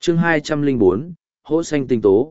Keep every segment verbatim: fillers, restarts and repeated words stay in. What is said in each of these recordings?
chương hai trăm lẻ bốn, hỗ xanh tinh tố.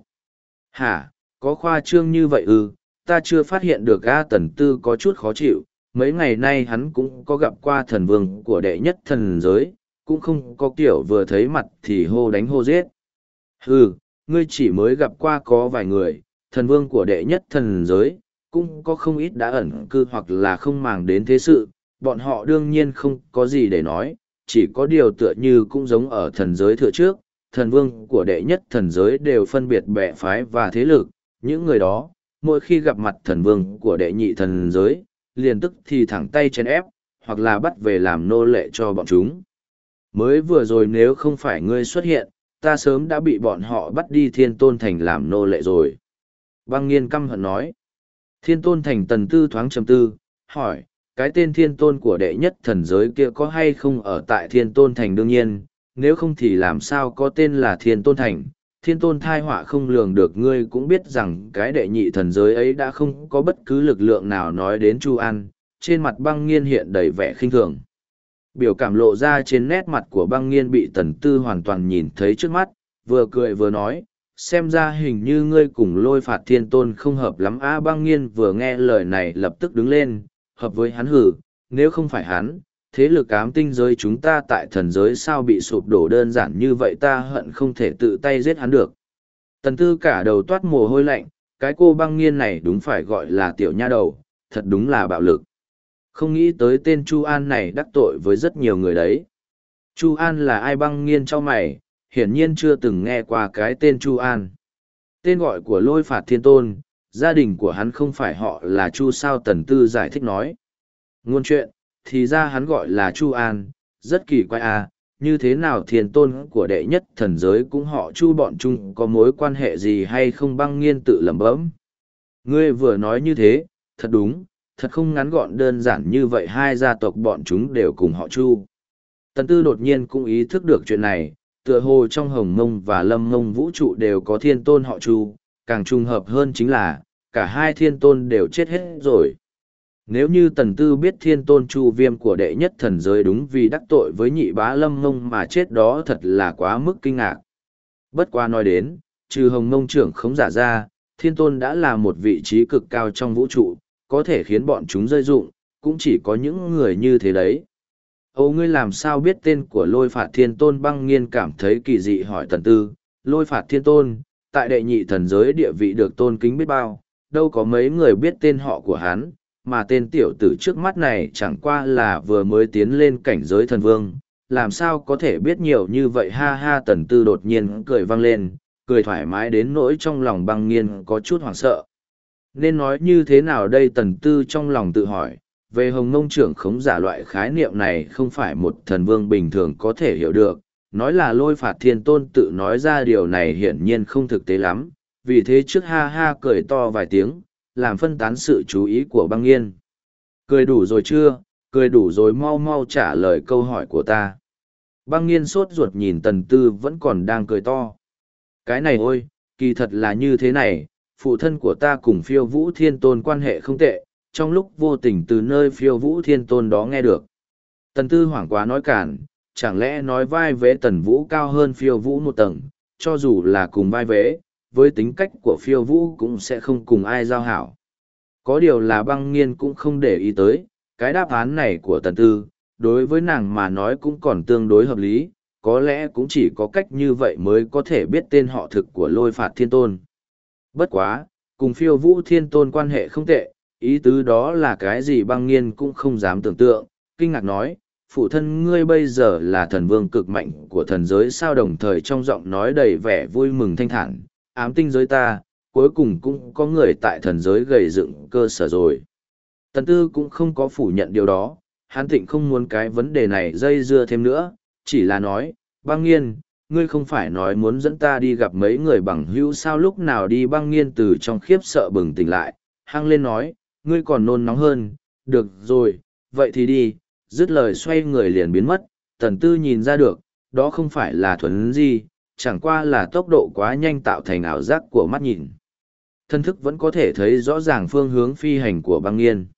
Hả, có khoa trương như vậy ư, ta chưa phát hiện được A Tần Tư có chút khó chịu, mấy ngày nay hắn cũng có gặp qua thần vương của đệ nhất thần giới, cũng không có kiểu vừa thấy mặt thì hô đánh hô giết. Hừ, ngươi chỉ mới gặp qua có vài người, thần vương của đệ nhất thần giới, cũng có không ít đã ẩn cư hoặc là không màng đến thế sự, bọn họ đương nhiên không có gì để nói, chỉ có điều tựa như cũng giống ở thần giới thừa trước, thần vương của đệ nhất thần giới đều phân biệt bè phái và thế lực, những người đó, mỗi khi gặp mặt thần vương của đệ nhị thần giới, liền tức thì thẳng tay chèn ép, hoặc là bắt về làm nô lệ cho bọn chúng. Mới vừa rồi nếu không phải ngươi xuất hiện, ta sớm đã bị bọn họ bắt đi Thiên Tôn Thành làm nô lệ rồi. Băng Nghiên căm hận nói. Thiên Tôn Thành Tần Tư thoáng trầm tư, hỏi, cái tên Thiên Tôn của đệ nhất thần giới kia có hay không ở tại Thiên Tôn Thành? Đương nhiên, nếu không thì làm sao có tên là Thiên Tôn Thành. Thiên Tôn thai họa không lường được, ngươi cũng biết rằng cái đệ nhị thần giới ấy đã không có bất cứ lực lượng nào nói đến Chu An. Trên mặt Băng Nghiên hiện đầy vẻ khinh thường. Biểu cảm lộ ra trên nét mặt của Băng Nghiên bị Tần Tư hoàn toàn nhìn thấy trước mắt, vừa cười vừa nói, xem ra hình như ngươi cùng Lôi Phạt Thiên Tôn không hợp lắm. A Băng Nghiên vừa nghe lời này lập tức đứng lên, hợp với hắn hử, nếu không phải hắn, thế lực ám tinh giới chúng ta tại thần giới sao bị sụp đổ đơn giản như vậy, ta hận không thể tự tay giết hắn được. Tần Tư cả đầu toát mồ hôi lạnh, cái cô Băng Nghiên này đúng phải gọi là tiểu nha đầu, thật đúng là bạo lực. Không nghĩ tới tên Chu An này đắc tội với rất nhiều người đấy. Chu An là ai? Băng Nghiên cho mày, hiển nhiên chưa từng nghe qua cái tên Chu An. Tên gọi của Lôi Phạt Thiên Tôn, gia đình của hắn không phải họ là Chu sao? Tần Tư giải thích nói. Ngôn chuyện, thì ra hắn gọi là Chu An, rất kỳ quái à, như thế nào Thiên Tôn của đệ nhất thần giới cũng họ Chu, bọn chung có mối quan hệ gì hay không? Băng Nghiên tự lẩm bẩm. Ngươi vừa nói như thế, thật đúng, thật không ngắn gọn đơn giản như vậy, hai gia tộc bọn chúng đều cùng họ Chu. Tần Tư đột nhiên cũng ý thức được chuyện này, tựa hồ trong Hồng Mông và Lâm Mông vũ trụ đều có Thiên Tôn họ Chu, càng trùng hợp hơn chính là, cả hai Thiên Tôn đều chết hết rồi. Nếu như Tần Tư biết Thiên Tôn Chu Viêm của đệ nhất thần giới đúng vì đắc tội với nhị bá Lâm Mông mà chết đó thật là quá mức kinh ngạc. Bất quá nói đến, trừ Hồng Mông trưởng khống giả ra, Thiên Tôn đã là một vị trí cực cao trong vũ trụ, có thể khiến bọn chúng rơi dụng, cũng chỉ có những người như thế đấy. Ồ, ngươi làm sao biết tên của Lôi Phạt Thiên Tôn? Băng Nghiên cảm thấy kỳ dị hỏi Tần Tư. Lôi Phạt Thiên Tôn, tại đệ nhị thần giới địa vị được tôn kính biết bao, đâu có mấy người biết tên họ của hắn, mà tên tiểu tử trước mắt này chẳng qua là vừa mới tiến lên cảnh giới thần vương, làm sao có thể biết nhiều như vậy? Ha ha, Tần Tư đột nhiên cười vang lên, cười thoải mái đến nỗi trong lòng Băng Nghiên có chút hoảng sợ. Nên nói như thế nào đây? Tần Tư trong lòng tự hỏi, về Hồng Mông trưởng khống giả loại khái niệm này không phải một thần vương bình thường có thể hiểu được, nói là Lôi Phạt Thiên Tôn tự nói ra điều này hiển nhiên không thực tế lắm, vì thế trước ha ha cười to vài tiếng, làm phân tán sự chú ý của Băng Nghiên. Cười đủ rồi chưa? Cười đủ rồi, mau mau trả lời câu hỏi của ta. Băng Nghiên sốt ruột nhìn Tần Tư vẫn còn đang cười to. Cái này ôi, kỳ thật là như thế này, phụ thân của ta cùng Phiêu Vũ Thiên Tôn quan hệ không tệ, trong lúc vô tình từ nơi Phiêu Vũ Thiên Tôn đó nghe được. Tần Tư hoảng quá nói cản, chẳng lẽ nói vai vế Tần Vũ cao hơn Phiêu Vũ một tầng, cho dù là cùng vai vế, với tính cách của Phiêu Vũ cũng sẽ không cùng ai giao hảo. Có điều là Băng Nghiên cũng không để ý tới, cái đáp án này của Tần Tư, đối với nàng mà nói cũng còn tương đối hợp lý, có lẽ cũng chỉ có cách như vậy mới có thể biết tên họ thực của Lôi Phạt Thiên Tôn. Bất quá, cùng Phiêu Vũ Thiên Tôn quan hệ không tệ, ý tứ đó là cái gì? Băng Nghiên cũng không dám tưởng tượng, kinh ngạc nói, phụ thân ngươi bây giờ là thần vương cực mạnh của thần giới sao? Đồng thời trong giọng nói đầy vẻ vui mừng thanh thản, ám tinh giới ta, cuối cùng cũng có người tại thần giới gầy dựng cơ sở rồi. Tần Tư cũng không có phủ nhận điều đó, hắn Thịnh không muốn cái vấn đề này dây dưa thêm nữa, chỉ là nói, Băng Nghiên, ngươi không phải nói muốn dẫn ta đi gặp mấy người bằng hữu sao? Lúc nào đi? Băng Nghiên từ trong khiếp sợ bừng tỉnh lại, hăng lên nói, ngươi còn nôn nóng hơn, được rồi, vậy thì đi. Dứt lời xoay người liền biến mất. Tần Tư nhìn ra được, đó không phải là thuần gì, chẳng qua là tốc độ quá nhanh tạo thành ảo giác của mắt nhìn. Thân thức vẫn có thể thấy rõ ràng phương hướng phi hành của Băng Nghiên.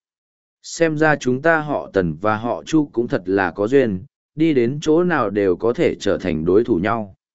Xem ra chúng ta họ Tần và họ Chu cũng thật là có duyên, đi đến chỗ nào đều có thể trở thành đối thủ nhau.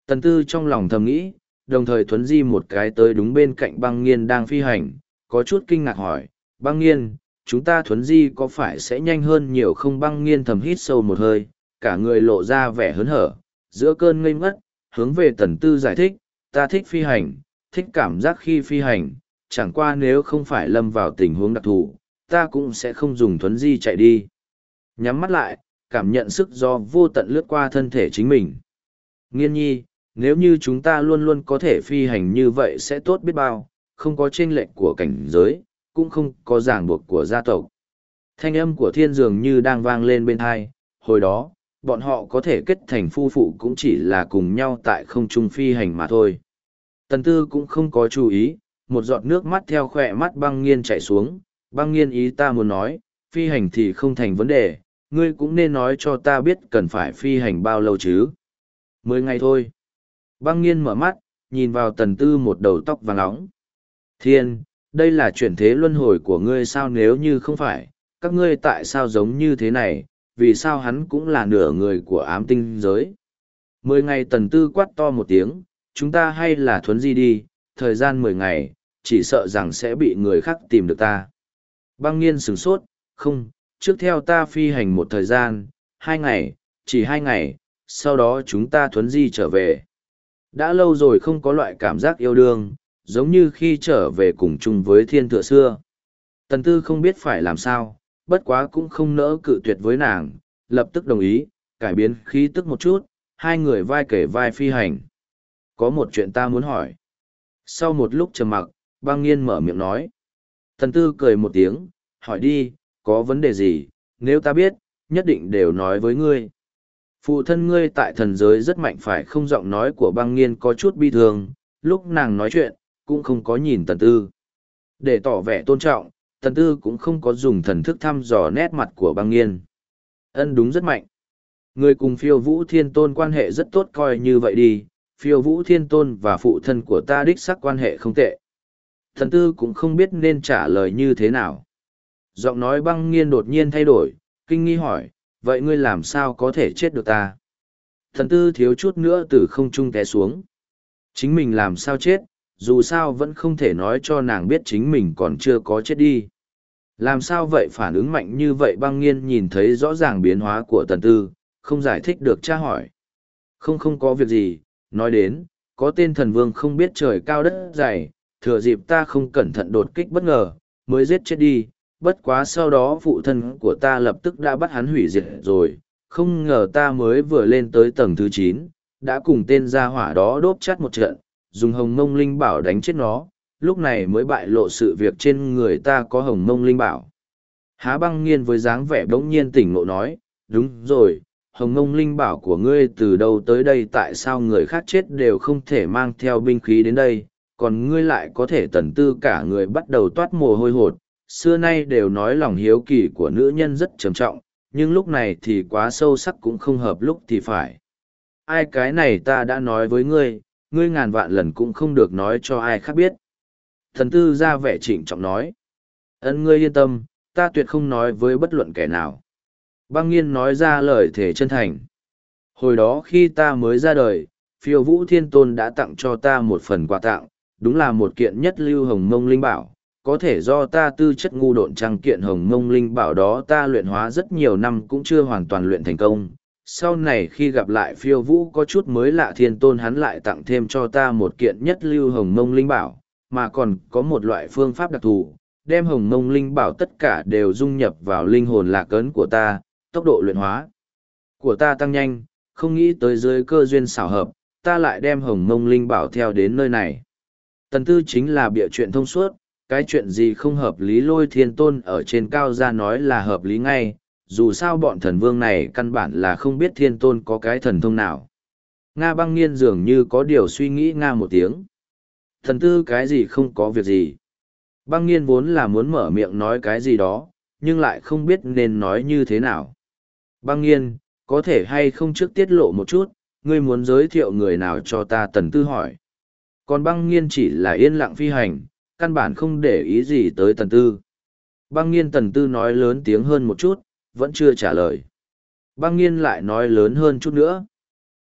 Tần tư trong lòng thầm nghĩ, đồng thời thuấn di một cái tới đúng bên cạnh băng nghiên đang phi hành, có chút kinh ngạc hỏi, băng nghiên, chúng ta thuấn di có phải sẽ nhanh hơn nhiều không? Băng nghiên thầm hít sâu một hơi, cả người lộ ra vẻ hớn hở, giữa cơn ngây ngất, hướng về tần tư giải thích, ta thích phi hành, thích cảm giác khi phi hành, chẳng qua nếu không phải lâm vào tình huống đặc thù, ta cũng sẽ không dùng thuấn di chạy đi. Nhắm mắt lại, cảm nhận sức gió vô tận lướt qua thân thể chính mình. Nghiên nhi, nếu như chúng ta luôn luôn có thể phi hành như vậy sẽ tốt biết bao, không có chênh lệch của cảnh giới, cũng không có ràng buộc của gia tộc. Thanh âm của thiên dường như đang vang lên bên tai, hồi đó, bọn họ có thể kết thành phu phụ cũng chỉ là cùng nhau tại không trung phi hành mà thôi. Tần tư cũng không có chú ý, một giọt nước mắt theo khỏe mắt băng nghiên chảy xuống, băng nghiên ý ta muốn nói, phi hành thì không thành vấn đề, ngươi cũng nên nói cho ta biết cần phải phi hành bao lâu chứ. Mười ngày thôi. Băng nghiên mở mắt, nhìn vào tần tư một đầu tóc vàng nóng. Thiên, đây là chuyển thế luân hồi của ngươi sao? Nếu như không phải, các ngươi tại sao giống như thế này, vì sao hắn cũng là nửa người của ám tinh giới? Mười ngày tần tư quát to một tiếng, chúng ta hay là thuấn di đi, thời gian mười ngày, chỉ sợ rằng sẽ bị người khác tìm được ta. Băng nghiên sửng sốt, không, trước theo ta phi hành một thời gian, hai ngày, chỉ hai ngày, sau đó chúng ta thuấn di trở về. Đã lâu rồi không có loại cảm giác yêu đương, giống như khi trở về cùng chung với thiên tựa xưa. Tần tư không biết phải làm sao, bất quá cũng không nỡ cự tuyệt với nàng, lập tức đồng ý, cải biến khí tức một chút, hai người vai kể vai phi hành. Có một chuyện ta muốn hỏi. Sau một lúc trầm mặc, băng nghiên mở miệng nói. Tần tư cười một tiếng, hỏi đi, có vấn đề gì, nếu ta biết, nhất định đều nói với ngươi. Phụ thân ngươi tại thần giới rất mạnh phải không? Giọng nói của băng nghiên có chút bi thương, lúc nàng nói chuyện, cũng không có nhìn tần tư. Để tỏ vẻ tôn trọng, tần tư cũng không có dùng thần thức thăm dò nét mặt của băng nghiên. Ân, đúng rất mạnh. Người cùng phiêu vũ thiên tôn quan hệ rất tốt, coi như vậy đi, phiêu vũ thiên tôn và phụ thân của ta đích sắc quan hệ không tệ. Tần tư cũng không biết nên trả lời như thế nào. Giọng nói băng nghiên đột nhiên thay đổi, kinh nghi hỏi, vậy ngươi làm sao có thể chết được ta? Thần tư thiếu chút nữa từ không trung té xuống. Chính mình làm sao chết, dù sao vẫn không thể nói cho nàng biết chính mình còn chưa có chết đi. Làm sao vậy? Phản ứng mạnh như vậy? Băng nghiên nhìn thấy rõ ràng biến hóa của tần tư, không giải thích được tra hỏi. Không không có việc gì, nói đến, có tên thần vương không biết trời cao đất dày, thừa dịp ta không cẩn thận đột kích bất ngờ, mới giết chết đi. Bất quá sau đó phụ thân của ta lập tức đã bắt hắn hủy diệt rồi, không ngờ ta mới vừa lên tới tầng thứ chín, đã cùng tên gia hỏa đó đốp chắt một trận, dùng hồng mông linh bảo đánh chết nó, lúc này mới bại lộ sự việc trên người ta có hồng mông linh bảo. Há băng nghiên với dáng vẻ bỗng nhiên tỉnh ngộ nói, đúng rồi, hồng mông linh bảo của ngươi từ đâu tới đây? Tại sao người khác chết đều không thể mang theo binh khí đến đây, còn ngươi lại có thể? Tần tư cả người bắt đầu toát mồ hôi hột. Xưa nay đều nói lòng hiếu kỳ của nữ nhân rất trầm trọng, nhưng lúc này thì quá sâu sắc cũng không hợp lúc thì phải. Ai, cái này ta đã nói với ngươi, ngươi ngàn vạn lần cũng không được nói cho ai khác biết. Thần tư ra vẻ trịnh trọng nói. Ân, ngươi yên tâm, ta tuyệt không nói với bất luận kẻ nào. Băng nghiên nói ra lời thể chân thành. Hồi đó khi ta mới ra đời, phiêu vũ thiên tôn đã tặng cho ta một phần quà tặng, đúng là một kiện nhất lưu hồng mông linh bảo. Có thể do ta tư chất ngu độn trăng kiện hồng mông linh bảo đó ta luyện hóa rất nhiều năm cũng chưa hoàn toàn luyện thành công. Sau này khi gặp lại phiêu vũ có chút mới lạ, thiên tôn hắn lại tặng thêm cho ta một kiện nhất lưu hồng mông linh bảo, mà còn có một loại phương pháp đặc thù, đem hồng mông linh bảo tất cả đều dung nhập vào linh hồn lạc ấn của ta, tốc độ luyện hóa của ta tăng nhanh, không nghĩ tới dưới cơ duyên xảo hợp, ta lại đem hồng mông linh bảo theo đến nơi này. Tần tư chính là bịa chuyện thông suốt. Cái chuyện gì không hợp lý Lôi thiên tôn ở trên cao ra nói là hợp lý ngay, dù sao bọn thần vương này căn bản là không biết thiên tôn có cái thần thông nào. Nga băng nghiên dường như có điều suy nghĩ nga một tiếng. Thần tư cái gì không có việc gì. Băng nghiên vốn là muốn mở miệng nói cái gì đó, nhưng lại không biết nên nói như thế nào. Băng nghiên, có thể hay không trước tiết lộ một chút, ngươi muốn giới thiệu người nào cho ta? Tần tư hỏi. Còn băng nghiên chỉ là yên lặng phi hành, căn bản không để ý gì tới tần tư. Băng nghiên tần tư nói lớn tiếng hơn một chút, vẫn chưa trả lời. Băng nghiên lại nói lớn hơn chút nữa.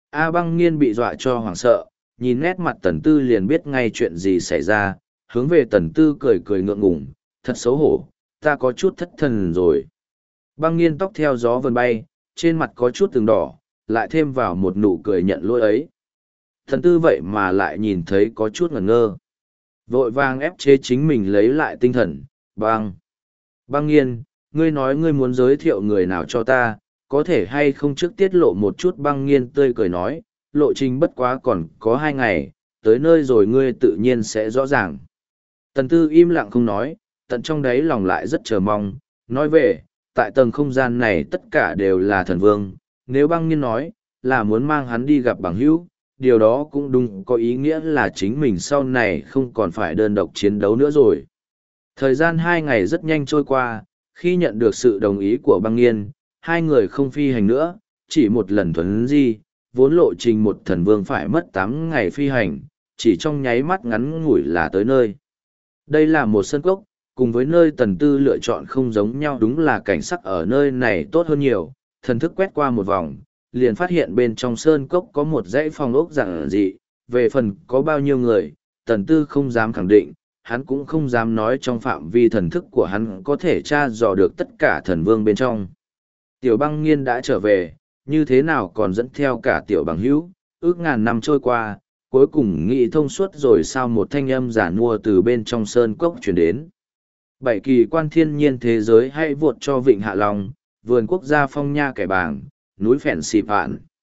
A Băng Nghiên bị dọa cho hoảng sợ, nhìn nét mặt Tần Tư liền biết ngay chuyện gì xảy ra, hướng về Tần Tư cười cười ngượng ngùng, thật xấu hổ, ta có chút thất thần rồi. Băng Nghiên tóc theo gió vần bay, trên mặt có chút từng đỏ, lại thêm vào một nụ cười nhận lỗi ấy. Tần Tư vậy mà lại nhìn thấy có chút ngẩn ngơ. Vội vàng ép chế chính mình lấy lại tinh thần, băng. Băng Nghiên, ngươi nói ngươi muốn giới thiệu người nào cho ta, có thể hay không trước tiết lộ một chút. Băng Nghiên tươi cười nói, lộ trình bất quá còn có hai ngày, tới nơi rồi ngươi tự nhiên sẽ rõ ràng. Tần Tư im lặng không nói, tận trong đáy lòng lại rất chờ mong, nói về, tại tầng không gian này tất cả đều là thần vương, nếu Băng Nghiên nói, là muốn mang hắn đi gặp bằng hữu, điều đó cũng đúng có ý nghĩa là chính mình sau này không còn phải đơn độc chiến đấu nữa rồi. Thời gian hai ngày rất nhanh trôi qua, khi nhận được sự đồng ý của Băng Nghiên, hai người không phi hành nữa, chỉ một lần thuấn di, vốn lộ trình một thần vương phải mất tám ngày phi hành, chỉ trong nháy mắt ngắn ngủi là tới nơi. Đây là một sân cốc, cùng với nơi Tần Tư lựa chọn không giống nhau, đúng là cảnh sắc ở nơi này tốt hơn nhiều. Thần thức quét qua một vòng, liền phát hiện bên trong sơn cốc có một dãy phòng ốc giản dị, về phần có bao nhiêu người, Tần Tư không dám khẳng định, hắn cũng không dám nói trong phạm vi thần thức của hắn có thể tra dò được tất cả thần vương bên trong. Tiểu Băng Nghiên đã trở về, như thế nào còn dẫn theo cả tiểu bằng hữu, ước ngàn năm trôi qua, cuối cùng nghĩ thông suốt rồi sao. Một thanh âm giả nua từ bên trong sơn cốc chuyển đến. Bảy kỳ quan thiên nhiên thế giới hãy vụt cho Vịnh Hạ Long, vườn quốc gia Phong Nha Kẻ Bàng, núi Phèn Xì Phạn.